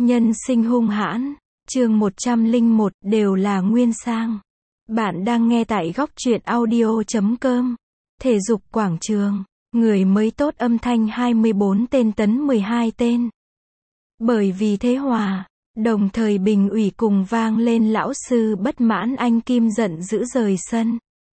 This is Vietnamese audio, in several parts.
Nhân sinh hung hãn, chương 101 đều là Nguyên Sang. Bạn đang nghe tại góc truyện audio.com. Thể dục quảng trường, người mới tốt âm thanh 24 tên tấn 12 tên. Bởi vì thế hòa, đồng thời bình ủy cùng vang lên lão sư bất mãn anh Kim giận dữ rời sân.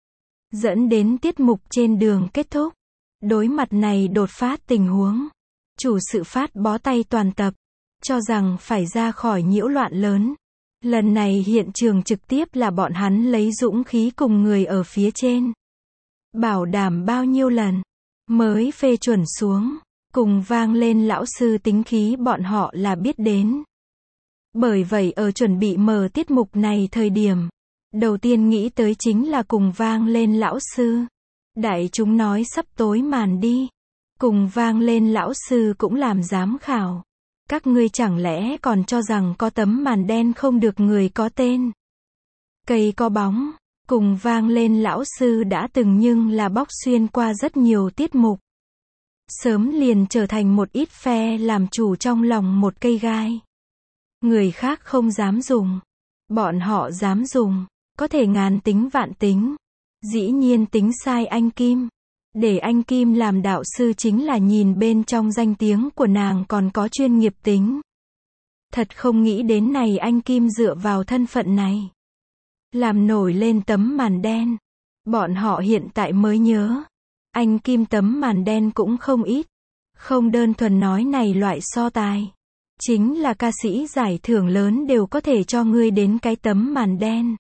Dẫn đến tiết mục trên đường kết thúc. Đối mặt này đột phát tình huống, chủ sự phát bó tay toàn tập, cho rằng phải ra khỏi nhiễu loạn lớn. Lần này hiện trường trực tiếp là bọn hắn lấy dũng khí cùng người ở phía trên. Bảo đảm bao nhiêu lần mới phê chuẩn xuống, cùng vang lên lão sư tính khí bọn họ là biết đến. Bởi vậy ở chuẩn bị mở tiết mục này thời điểm, đầu tiên nghĩ tới chính là cùng vang lên lão sư. Đại chúng nói sắp tối màn đi. Cùng vang lên lão sư cũng làm giám khảo. Các ngươi chẳng lẽ còn cho rằng có tấm màn đen không được người có tên. Cây có bóng, cùng vang lên lão sư đã từng nhưng là bóc xuyên qua rất nhiều tiết mục. Sớm liền trở thành một ít phe làm chủ trong lòng một cây gai. Người khác không dám dùng. Bọn họ dám dùng, có thể ngàn tính vạn tính. Dĩ nhiên tính sai anh Kim. Để anh Kim làm đạo sư chính là nhìn bên trong danh tiếng của nàng còn có chuyên nghiệp tính. Thật không nghĩ đến này anh Kim dựa vào thân phận này. Làm nổi lên tấm màn đen. Bọn họ hiện tại mới nhớ. Anh Kim tấm màn đen cũng không ít. Không đơn thuần nói này loại so tài. Chính là ca sĩ giải thưởng lớn đều có thể cho ngươi đến cái tấm màn đen.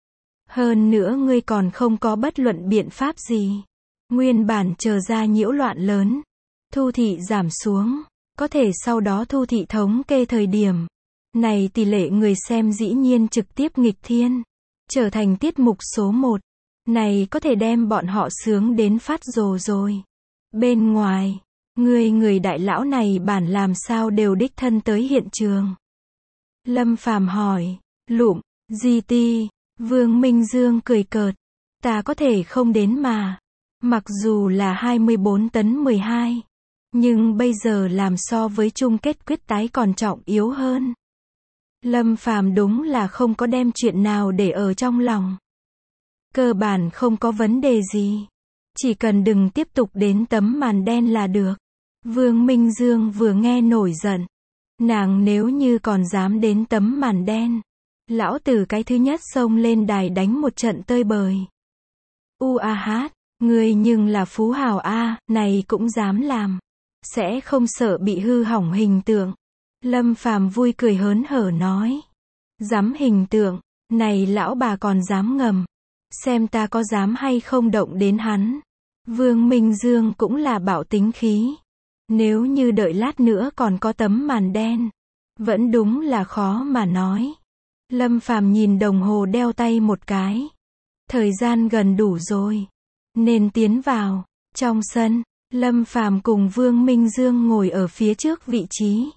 Hơn nữa ngươi còn không có bất luận biện pháp gì. Nguyên bản chờ ra nhiễu loạn lớn. Thu thị giảm xuống. Có thể sau đó thu thị thống kê thời điểm. Này tỷ lệ người xem dĩ nhiên trực tiếp nghịch thiên. Trở thành tiết mục số 1. Này có thể đem bọn họ sướng đến phát rồ rồi. Bên ngoài, người đại lão này bản làm sao đều đích thân tới hiện trường. Lâm Phàm hỏi, lụm, GT, Vương Minh Dương cười cợt. Ta có thể không đến mà. Mặc dù là 24 tấn 12. Nhưng bây giờ làm so với chung kết quyết tái còn trọng yếu hơn. Lâm Phàm đúng là không có đem chuyện nào để ở trong lòng. Cơ bản không có vấn đề gì. Chỉ cần đừng tiếp tục đến tấm màn đen là được. Vương Minh Dương vừa nghe nổi giận. Nàng nếu như còn dám đến tấm màn đen. Lão tử cái thứ nhất xông lên đài đánh một trận tơi bời. Hát, ngươi nhưng là phú hào a, này cũng dám làm. Sẽ không sợ bị hư hỏng hình tượng. Lâm Phàm vui cười hớn hở nói. Dám hình tượng, này lão bà còn dám ngầm. Xem ta có dám hay không động đến hắn. Vương Minh Dương cũng là bạo tính khí. Nếu như đợi lát nữa còn có tấm màn đen. Vẫn đúng là khó mà nói. Lâm Phàm nhìn đồng hồ đeo tay một cái. Thời gian gần đủ rồi. Nên tiến vào. Trong sân, Lâm Phàm cùng Vương Minh Dương ngồi ở phía trước vị trí.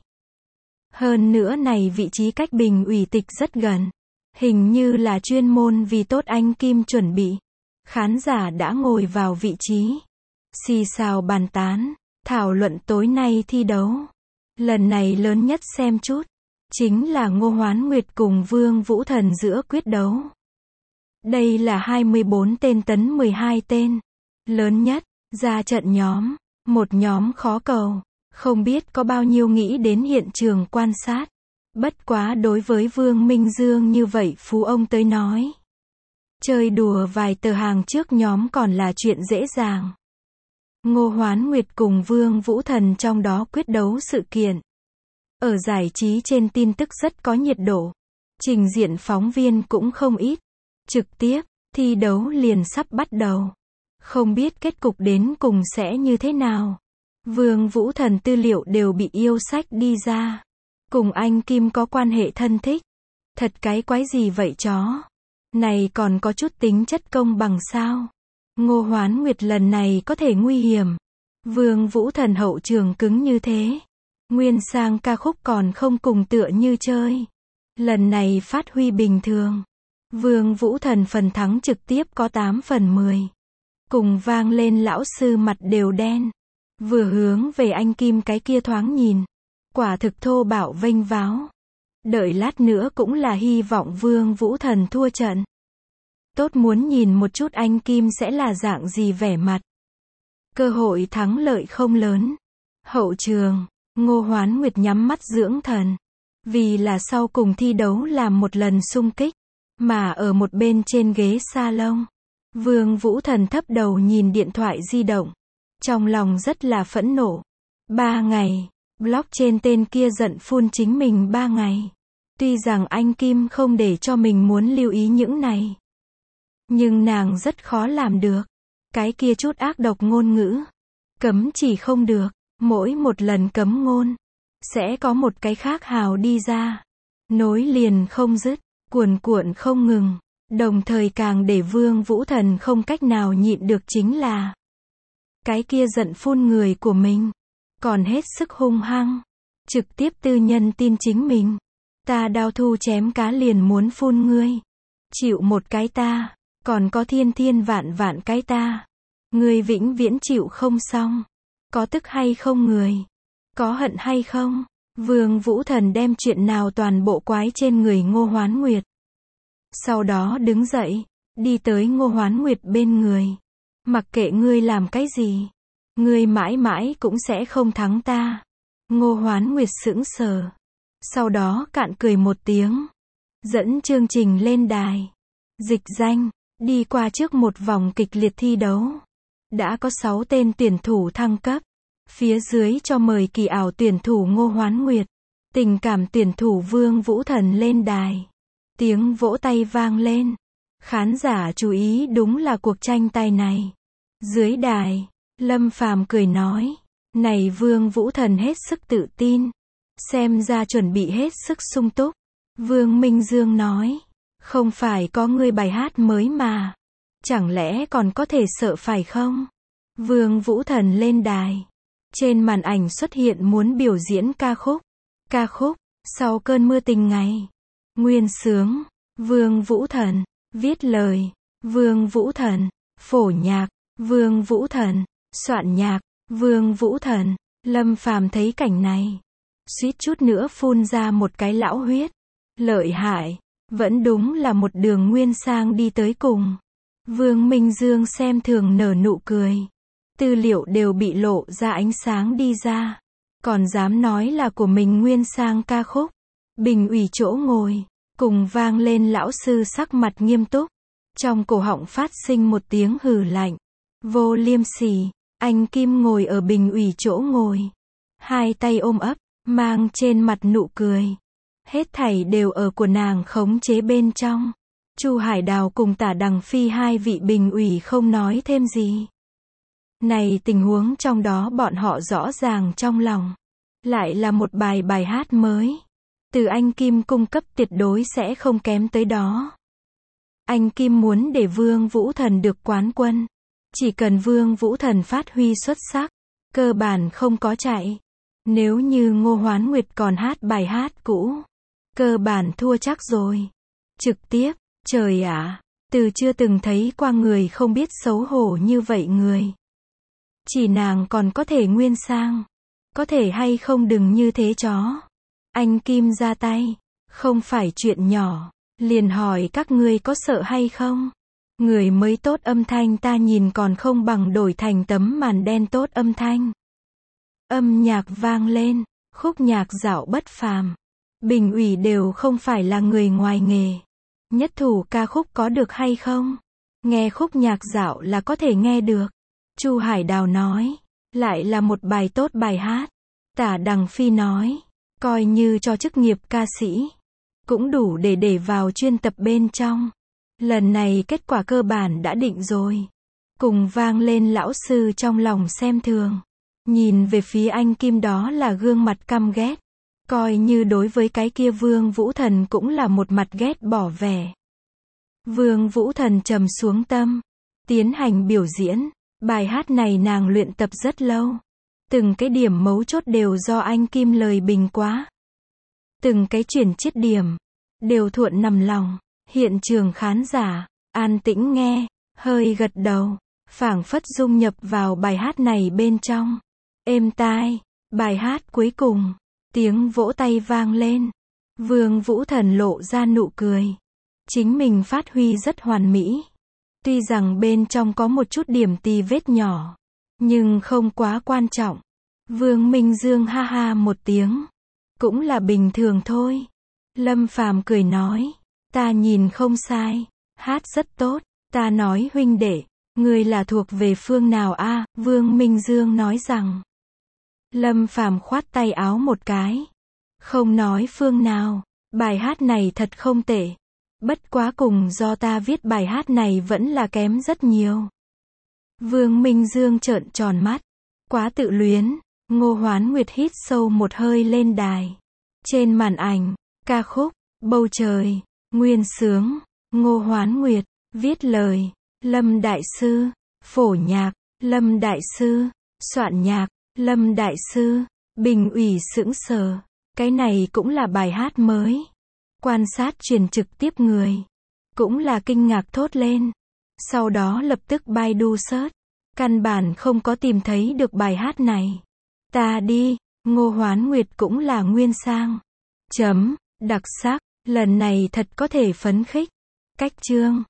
Hơn nữa này vị trí cách bình ủy tịch rất gần. Hình như là chuyên môn vì tốt anh Kim chuẩn bị. Khán giả đã ngồi vào vị trí. Xì xào bàn tán. Thảo luận tối nay thi đấu. Lần này lớn nhất xem chút. Chính là Ngô Hoán Nguyệt cùng Vương Vũ Thần giữa quyết đấu. Đây là 24 tên tấn 12 tên. Lớn nhất, ra trận nhóm. Một nhóm khó cầu. Không biết có bao nhiêu nghĩ đến hiện trường quan sát. Bất quá đối với Vương Minh Dương như vậy phú ông tới nói. Chơi đùa vài tờ hàng trước nhóm còn là chuyện dễ dàng. Ngô Hoán Nguyệt cùng Vương Vũ Thần trong đó quyết đấu sự kiện. Ở giải trí trên tin tức rất có nhiệt độ. Trình diện phóng viên cũng không ít. Trực tiếp, thi đấu liền sắp bắt đầu. Không biết kết cục đến cùng sẽ như thế nào. Vương Vũ Thần tư liệu đều bị yêu sách đi ra. Cùng anh Kim có quan hệ thân thích. Thật cái quái gì vậy chó. Này còn có chút tính chất công bằng sao. Ngô Hoán Nguyệt lần này có thể nguy hiểm. Vương Vũ Thần hậu trường cứng như thế. Nguyên Sang ca khúc còn không cùng tựa như chơi. Lần này phát huy bình thường. Vương Vũ Thần phần thắng trực tiếp có 8 phần 10. Cùng vang lên lão sư mặt đều đen. Vừa hướng về anh Kim cái kia thoáng nhìn. Quả thực thô bạo vênh váo. Đợi lát nữa cũng là hy vọng Vương Vũ Thần thua trận. Tốt muốn nhìn một chút anh Kim sẽ là dạng gì vẻ mặt. Cơ hội thắng lợi không lớn. Hậu trường, Ngô Hoán Nguyệt nhắm mắt dưỡng thần. Vì là sau cùng thi đấu làm một lần xung kích. Mà ở một bên trên ghế salon, Vương Vũ Thần thấp đầu nhìn điện thoại di động. Trong lòng rất là phẫn nộ. 3 ngày, blog trên tên kia giận phun chính mình 3 ngày. Tuy rằng anh Kim không để cho mình muốn lưu ý những này. Nhưng nàng rất khó làm được. Cái kia chút ác độc ngôn ngữ. Cấm chỉ không được. Mỗi một lần cấm ngôn, sẽ có một cái khác hào đi ra. Nối liền không dứt, cuồn cuộn không ngừng. Đồng thời càng để Vương Vũ Thần không cách nào nhịn được chính là cái kia giận phun người của mình. Còn hết sức hung hăng. Trực tiếp tư nhân tin chính mình. Ta đao thu chém cá liền muốn phun ngươi. Chịu một cái ta. Còn có thiên thiên vạn vạn cái ta. Ngươi vĩnh viễn chịu không xong. Có tức hay không người? Có hận hay không? Vương Vũ Thần đem chuyện nào toàn bộ quái trên người Ngô Hoán Nguyệt. Sau đó đứng dậy, đi tới Ngô Hoán Nguyệt bên người. Mặc kệ ngươi làm cái gì, ngươi mãi mãi cũng sẽ không thắng ta. Ngô Hoán Nguyệt sững sờ. Sau đó cạn cười một tiếng. Dẫn chương trình lên đài. Dịch danh, đi qua trước một vòng kịch liệt thi đấu. Đã có 6 tên tuyển thủ thăng cấp. Phía dưới cho mời kỳ ảo tuyển thủ Ngô Hoán Nguyệt. Tình cảm tuyển thủ Vương Vũ Thần lên đài. Tiếng vỗ tay vang lên. Khán giả chú ý đúng là cuộc tranh tài này. Dưới đài, Lâm Phàm cười nói. Này Vương Vũ Thần hết sức tự tin. Xem ra chuẩn bị hết sức sung túc. Vương Minh Dương nói. Không phải có ngươi bài hát mới mà. Chẳng lẽ còn có thể sợ phải không? Vương Vũ Thần lên đài. Trên màn ảnh xuất hiện muốn biểu diễn ca khúc. Ca khúc, Sau cơn mưa tình ngày. Nguyên xướng, Vương Vũ Thần. Viết lời, Vương Vũ Thần. Phổ nhạc, Vương Vũ Thần. Soạn nhạc, Vương Vũ Thần. Lâm Phàm thấy cảnh này. Suýt chút nữa phun ra một cái lão huyết. Lợi hại, vẫn đúng là một đường nguyên sang đi tới cùng. Vương Minh Dương xem thường nở nụ cười. Tư liệu đều bị lộ ra ánh sáng đi ra. Còn dám nói là của mình nguyên sang ca khúc. Bình ủy chỗ ngồi. Cùng vang lên lão sư sắc mặt nghiêm túc. Trong cổ họng phát sinh một tiếng hừ lạnh. Vô liêm sỉ. Anh Kim ngồi ở bình ủy chỗ ngồi. Hai tay ôm ấp. Mang trên mặt nụ cười. Hết thảy đều ở của nàng khống chế bên trong. Chu Hải Đào cùng Tả Đằng Phi hai vị bình ủy không nói thêm gì. Này tình huống trong đó bọn họ rõ ràng trong lòng. Lại là một bài hát mới. Từ anh Kim cung cấp tuyệt đối sẽ không kém tới đó. Anh Kim muốn để Vương Vũ Thần được quán quân. Chỉ cần Vương Vũ Thần phát huy xuất sắc. Cơ bản không có chạy. Nếu như Ngô Hoán Nguyệt còn hát bài hát cũ. Cơ bản thua chắc rồi. Trực tiếp, trời ạ. Từ chưa từng thấy qua người không biết xấu hổ như vậy người. Chỉ nàng còn có thể nguyên sang. Có thể hay không đừng như thế chó. Anh Kim ra tay. Không phải chuyện nhỏ. Liền hỏi các ngươi có sợ hay không? Người mới tốt âm thanh ta nhìn còn không bằng đổi thành tấm màn đen tốt âm thanh. Âm nhạc vang lên. Khúc nhạc dạo bất phàm. Bình ủy đều không phải là người ngoài nghề. Nhất thủ ca khúc có được hay không? Nghe khúc nhạc dạo là có thể nghe được. Chu Hải Đào nói. Lại là một bài tốt bài hát. Tả Đằng Phi nói. Coi như cho chức nghiệp ca sĩ. Cũng đủ để vào chuyên tập bên trong. Lần này kết quả cơ bản đã định rồi. Cùng vang lên lão sư trong lòng xem thường. Nhìn về phía anh Kim đó là gương mặt căm ghét. Coi như đối với cái kia Vương Vũ Thần cũng là một mặt ghét bỏ vẻ. Vương Vũ Thần trầm xuống tâm. Tiến hành biểu diễn. Bài hát này nàng luyện tập rất lâu. Từng cái điểm mấu chốt đều do anh Kim lời bình quá. Từng cái chuyển chiết điểm. Đều thuận nằm lòng. Hiện trường khán giả. An tĩnh nghe. Hơi gật đầu. Phảng phất dung nhập vào bài hát này bên trong. Êm tai. Bài hát cuối cùng. Tiếng vỗ tay vang lên. Vương Vũ Thần lộ ra nụ cười. Chính mình phát huy rất hoàn mỹ. Tuy rằng bên trong có một chút điểm tì vết nhỏ, nhưng không quá quan trọng. Vương Minh Dương ha ha một tiếng. Cũng là bình thường thôi. Lâm Phàm cười nói. Ta nhìn không sai. Hát rất tốt. Ta nói huynh đệ, ngươi là thuộc về phương nào a? Vương Minh Dương nói rằng. Lâm Phàm khoát tay áo một cái. Không nói phương nào. Bài hát này thật không tệ. Bất quá cùng do ta viết bài hát này vẫn là kém rất nhiều. Vương Minh Dương trợn tròn mắt. Quá tự luyến. Ngô Hoán Nguyệt hít sâu một hơi lên đài. Trên màn ảnh, ca khúc, Bầu Trời, nguyên xướng, Ngô Hoán Nguyệt, viết lời, Lâm Đại Sư, phổ nhạc, Lâm Đại Sư, soạn nhạc, Lâm Đại Sư, bình ủy sững sờ. Cái này cũng là bài hát mới. Quan sát truyền trực tiếp người. Cũng là kinh ngạc thốt lên. Sau đó lập tức Baidu search. Căn bản không có tìm thấy được bài hát này. Ta đi, Ngô Hoán Nguyệt cũng là nguyên sang. Đặc sắc, lần này thật có thể phấn khích. Cách chương.